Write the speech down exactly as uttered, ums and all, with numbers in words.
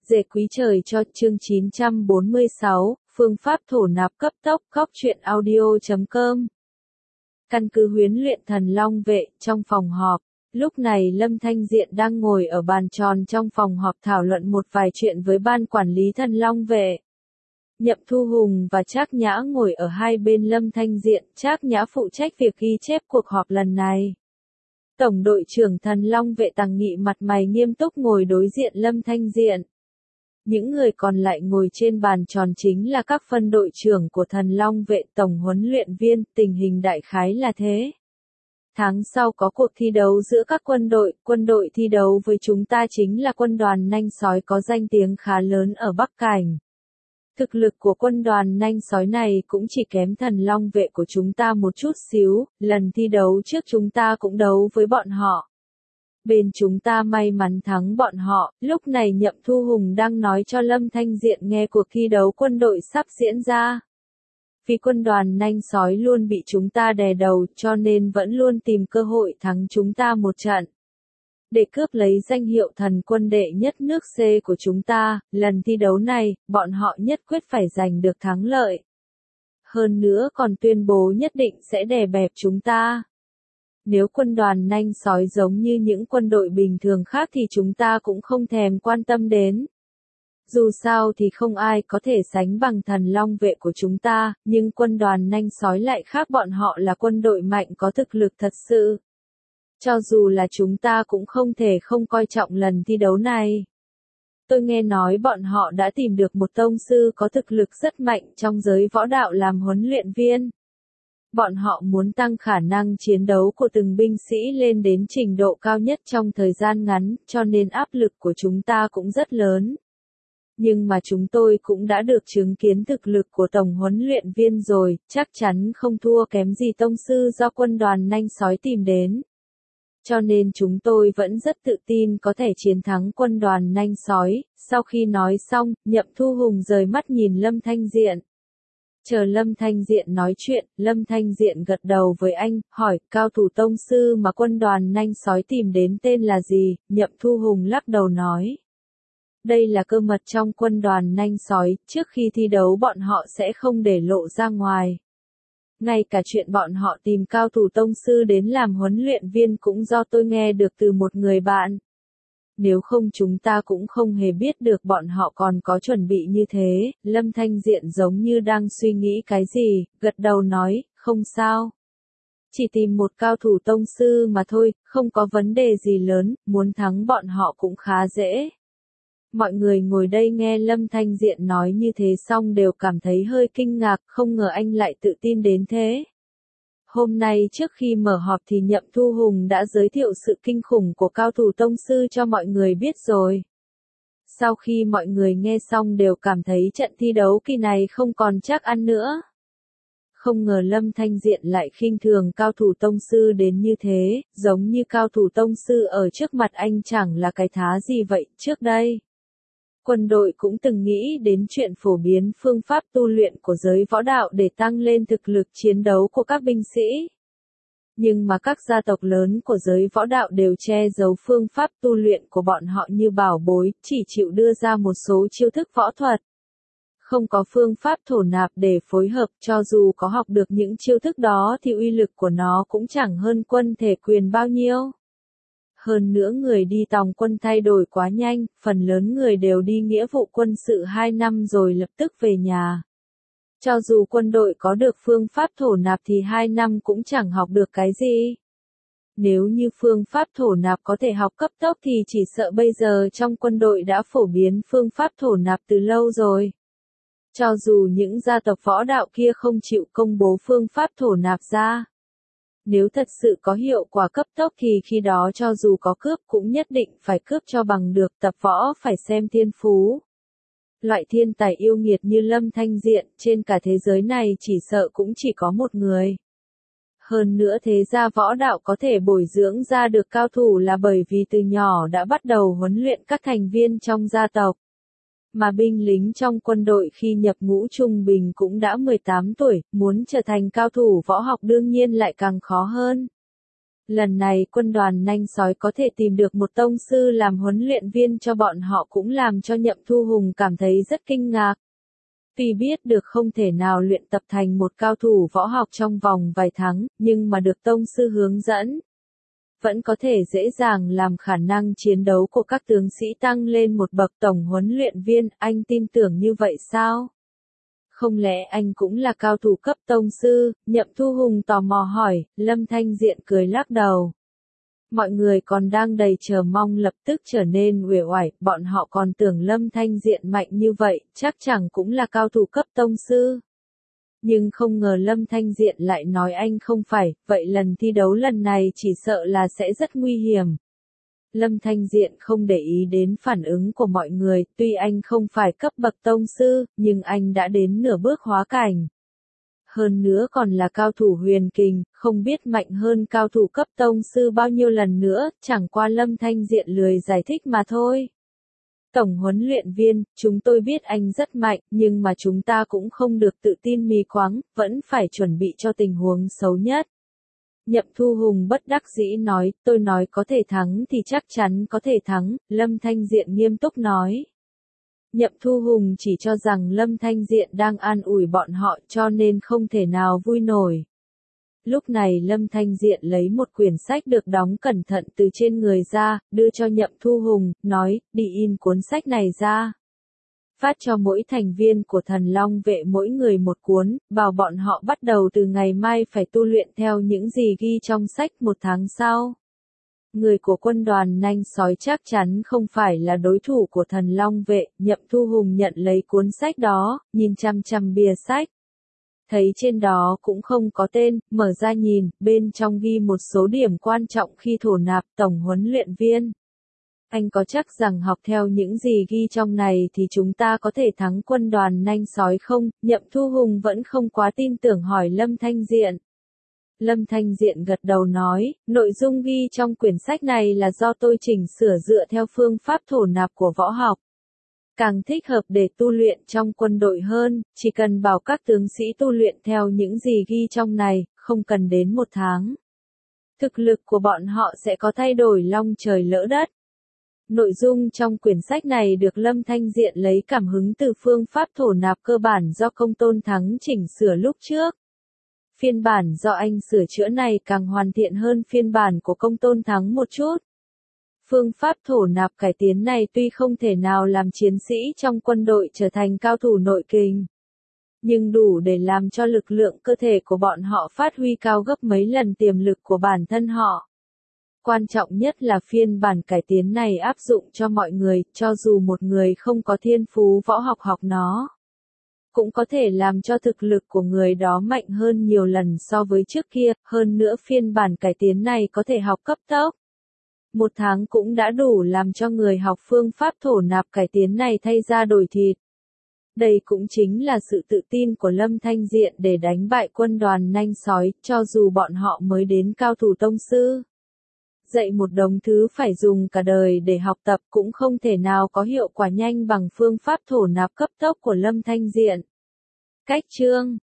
Dệ quý trời cho chương chín trăm bốn mươi sáu, phương pháp thổ nạp cấp tốc, góc truyện audio chấm com. Căn cứ huấn luyện thần long vệ, trong phòng họp. Lúc này Lâm Thanh Diện đang ngồi ở bàn tròn trong phòng họp thảo luận một vài chuyện với ban quản lý thần long vệ. Nhậm Thu Hùng và Trác Nhã ngồi ở hai bên Lâm Thanh Diện, Trác Nhã phụ trách việc ghi chép cuộc họp lần này. Tổng đội trưởng thần long vệ Tằng Nghị mặt mày nghiêm túc ngồi đối diện Lâm Thanh Diện. Những người còn lại ngồi trên bàn tròn chính là các phân đội trưởng của thần long vệ, tổng huấn luyện viên, tình hình đại khái là thế. Tháng sau có cuộc thi đấu giữa các quân đội, quân đội thi đấu với chúng ta chính là quân đoàn nanh sói có danh tiếng khá lớn ở Bắc Cảnh. Thực lực của quân đoàn nanh sói này cũng chỉ kém thần long vệ của chúng ta một chút xíu, lần thi đấu trước chúng ta cũng đấu với bọn họ. Bên chúng ta may mắn thắng bọn họ, lúc này Nhậm Thu Hùng đang nói cho Lâm Thanh Diện nghe cuộc thi đấu quân đội sắp diễn ra. Vì quân đoàn nanh sói luôn bị chúng ta đè đầu cho nên vẫn luôn tìm cơ hội thắng chúng ta một trận. Để cướp lấy danh hiệu thần quân đệ nhất nước C của chúng ta, lần thi đấu này, bọn họ nhất quyết phải giành được thắng lợi. Hơn nữa còn tuyên bố nhất định sẽ đè bẹp chúng ta. Nếu quân đoàn nanh sói giống như những quân đội bình thường khác thì chúng ta cũng không thèm quan tâm đến. Dù sao thì không ai có thể sánh bằng thần long vệ của chúng ta, nhưng quân đoàn nanh sói lại khác, bọn họ là quân đội mạnh có thực lực thật sự. Cho dù là chúng ta cũng không thể không coi trọng lần thi đấu này. Tôi nghe nói bọn họ đã tìm được một tông sư có thực lực rất mạnh trong giới võ đạo làm huấn luyện viên. Bọn họ muốn tăng khả năng chiến đấu của từng binh sĩ lên đến trình độ cao nhất trong thời gian ngắn, cho nên áp lực của chúng ta cũng rất lớn. Nhưng mà chúng tôi cũng đã được chứng kiến thực lực của tổng huấn luyện viên rồi, chắc chắn không thua kém gì tông sư do quân đoàn nanh sói tìm đến. Cho nên chúng tôi vẫn rất tự tin có thể chiến thắng quân đoàn nanh sói. Sau khi nói xong, Nhậm Thu Hùng rời mắt nhìn Lâm Thanh Diện. Chờ Lâm Thanh Diện nói chuyện, Lâm Thanh Diện gật đầu với anh, hỏi, cao thủ tông sư mà quân đoàn nanh sói tìm đến tên là gì? Nhậm Thu Hùng lắc đầu nói. Đây là cơ mật trong quân đoàn nanh sói, trước khi thi đấu bọn họ sẽ không để lộ ra ngoài. Ngay cả chuyện bọn họ tìm cao thủ tông sư đến làm huấn luyện viên cũng do tôi nghe được từ một người bạn. Nếu không chúng ta cũng không hề biết được bọn họ còn có chuẩn bị như thế. Lâm Thanh Diện giống như đang suy nghĩ cái gì, gật đầu nói, không sao. Chỉ tìm một cao thủ tông sư mà thôi, không có vấn đề gì lớn, muốn thắng bọn họ cũng khá dễ. Mọi người ngồi đây nghe Lâm Thanh Diện nói như thế xong đều cảm thấy hơi kinh ngạc, không ngờ anh lại tự tin đến thế. Hôm nay trước khi mở họp thì Nhậm Thu Hùng đã giới thiệu sự kinh khủng của cao thủ tông sư cho mọi người biết rồi. Sau khi mọi người nghe xong đều cảm thấy trận thi đấu kỳ này không còn chắc ăn nữa. Không ngờ Lâm Thanh Diện lại khinh thường cao thủ tông sư đến như thế, giống như cao thủ tông sư ở trước mặt anh chẳng là cái thá gì vậy. Trước đây, quân đội cũng từng nghĩ đến chuyện phổ biến phương pháp tu luyện của giới võ đạo để tăng lên thực lực chiến đấu của các binh sĩ. Nhưng mà các gia tộc lớn của giới võ đạo đều che giấu phương pháp tu luyện của bọn họ như bảo bối, chỉ chịu đưa ra một số chiêu thức võ thuật. Không có phương pháp thổ nạp để phối hợp, cho dù có học được những chiêu thức đó thì uy lực của nó cũng chẳng hơn quân thể quyền bao nhiêu. Hơn nữa người đi tòng quân thay đổi quá nhanh, phần lớn người đều đi nghĩa vụ quân sự hai năm rồi lập tức về nhà. Cho dù quân đội có được phương pháp thổ nạp thì hai năm cũng chẳng học được cái gì. Nếu như phương pháp thổ nạp có thể học cấp tốc thì chỉ sợ bây giờ trong quân đội đã phổ biến phương pháp thổ nạp từ lâu rồi. Cho dù những gia tộc võ đạo kia không chịu công bố phương pháp thổ nạp ra. Nếu thật sự có hiệu quả cấp tốc thì khi đó cho dù có cướp cũng nhất định phải cướp cho bằng được, tập võ phải xem thiên phú. Loại thiên tài yêu nghiệt như Lâm Thanh Diện trên cả thế giới này chỉ sợ cũng chỉ có một người. Hơn nữa thế gia võ đạo có thể bồi dưỡng ra được cao thủ là bởi vì từ nhỏ đã bắt đầu huấn luyện các thành viên trong gia tộc. Mà binh lính trong quân đội khi nhập ngũ trung bình cũng đã mười tám tuổi, muốn trở thành cao thủ võ học đương nhiên lại càng khó hơn. Lần này quân đoàn nanh sói có thể tìm được một tông sư làm huấn luyện viên cho bọn họ cũng làm cho Nhậm Thu Hùng cảm thấy rất kinh ngạc. Tuy biết được không thể nào luyện tập thành một cao thủ võ học trong vòng vài tháng, nhưng mà được tông sư hướng dẫn, vẫn có thể dễ dàng làm khả năng chiến đấu của các tướng sĩ tăng lên một bậc. Tổng huấn luyện viên, anh tin tưởng như vậy sao? Không lẽ anh cũng là cao thủ cấp tông sư? Nhậm Thu Hùng tò mò hỏi. Lâm Thanh Diện cười lắc đầu. Mọi người còn đang đầy chờ mong lập tức trở nên uể oải, bọn họ còn tưởng Lâm Thanh Diện mạnh như vậy, chắc chẳng cũng là cao thủ cấp tông sư. Nhưng không ngờ Lâm Thanh Diện lại nói anh không phải, vậy lần thi đấu lần này chỉ sợ là sẽ rất nguy hiểm. Lâm Thanh Diện không để ý đến phản ứng của mọi người, tuy anh không phải cấp bậc tông sư, nhưng anh đã đến nửa bước hóa cảnh. Hơn nữa còn là cao thủ huyền kình, không biết mạnh hơn cao thủ cấp tông sư bao nhiêu lần nữa, chẳng qua Lâm Thanh Diện lười giải thích mà thôi. Tổng huấn luyện viên, chúng tôi biết anh rất mạnh, nhưng mà chúng ta cũng không được tự tin mì khoáng, vẫn phải chuẩn bị cho tình huống xấu nhất. Nhậm Thu Hùng bất đắc dĩ nói, tôi nói có thể thắng thì chắc chắn có thể thắng, Lâm Thanh Diện nghiêm túc nói. Nhậm Thu Hùng chỉ cho rằng Lâm Thanh Diện đang an ủi bọn họ cho nên không thể nào vui nổi. Lúc này Lâm Thanh Diện lấy một quyển sách được đóng cẩn thận từ trên người ra, đưa cho Nhậm Thu Hùng, nói, đi in cuốn sách này ra. Phát cho mỗi thành viên của Thần Long vệ mỗi người một cuốn, bảo bọn họ bắt đầu từ ngày mai phải tu luyện theo những gì ghi trong sách một tháng sau. Người của quân đoàn nanh sói chắc chắn không phải là đối thủ của Thần Long vệ, Nhậm Thu Hùng nhận lấy cuốn sách đó, nhìn chăm chăm bìa sách. Thấy trên đó cũng không có tên, mở ra nhìn, bên trong ghi một số điểm quan trọng khi thổ nạp tổng huấn luyện viên. Anh có chắc rằng học theo những gì ghi trong này thì chúng ta có thể thắng quân đoàn nanh sói không? Nhậm Thu Hùng vẫn không quá tin tưởng hỏi Lâm Thanh Diện. Lâm Thanh Diện gật đầu nói, nội dung ghi trong quyển sách này là do tôi chỉnh sửa dựa theo phương pháp thổ nạp của võ học. Càng thích hợp để tu luyện trong quân đội hơn, chỉ cần bảo các tướng sĩ tu luyện theo những gì ghi trong này, không cần đến một tháng. Thực lực của bọn họ sẽ có thay đổi long trời lỡ đất. Nội dung trong quyển sách này được Lâm Thanh Diện lấy cảm hứng từ phương pháp thổ nạp cơ bản do Công Tôn Thắng chỉnh sửa lúc trước. Phiên bản do anh sửa chữa này càng hoàn thiện hơn phiên bản của Công Tôn Thắng một chút. Phương pháp thổ nạp cải tiến này tuy không thể nào làm chiến sĩ trong quân đội trở thành cao thủ nội kình, nhưng đủ để làm cho lực lượng cơ thể của bọn họ phát huy cao gấp mấy lần tiềm lực của bản thân họ. Quan trọng nhất là phiên bản cải tiến này áp dụng cho mọi người, cho dù một người không có thiên phú võ học học nó, cũng có thể làm cho thực lực của người đó mạnh hơn nhiều lần so với trước kia, hơn nữa phiên bản cải tiến này có thể học cấp tốc. Một tháng cũng đã đủ làm cho người học phương pháp thổ nạp cải tiến này thay da đổi thịt. Đây cũng chính là sự tự tin của Lâm Thanh Diện để đánh bại quân đoàn nanh sói, cho dù bọn họ mới đến cao thủ tông sư. Dạy một đống thứ phải dùng cả đời để học tập cũng không thể nào có hiệu quả nhanh bằng phương pháp thổ nạp cấp tốc của Lâm Thanh Diện. Cách chương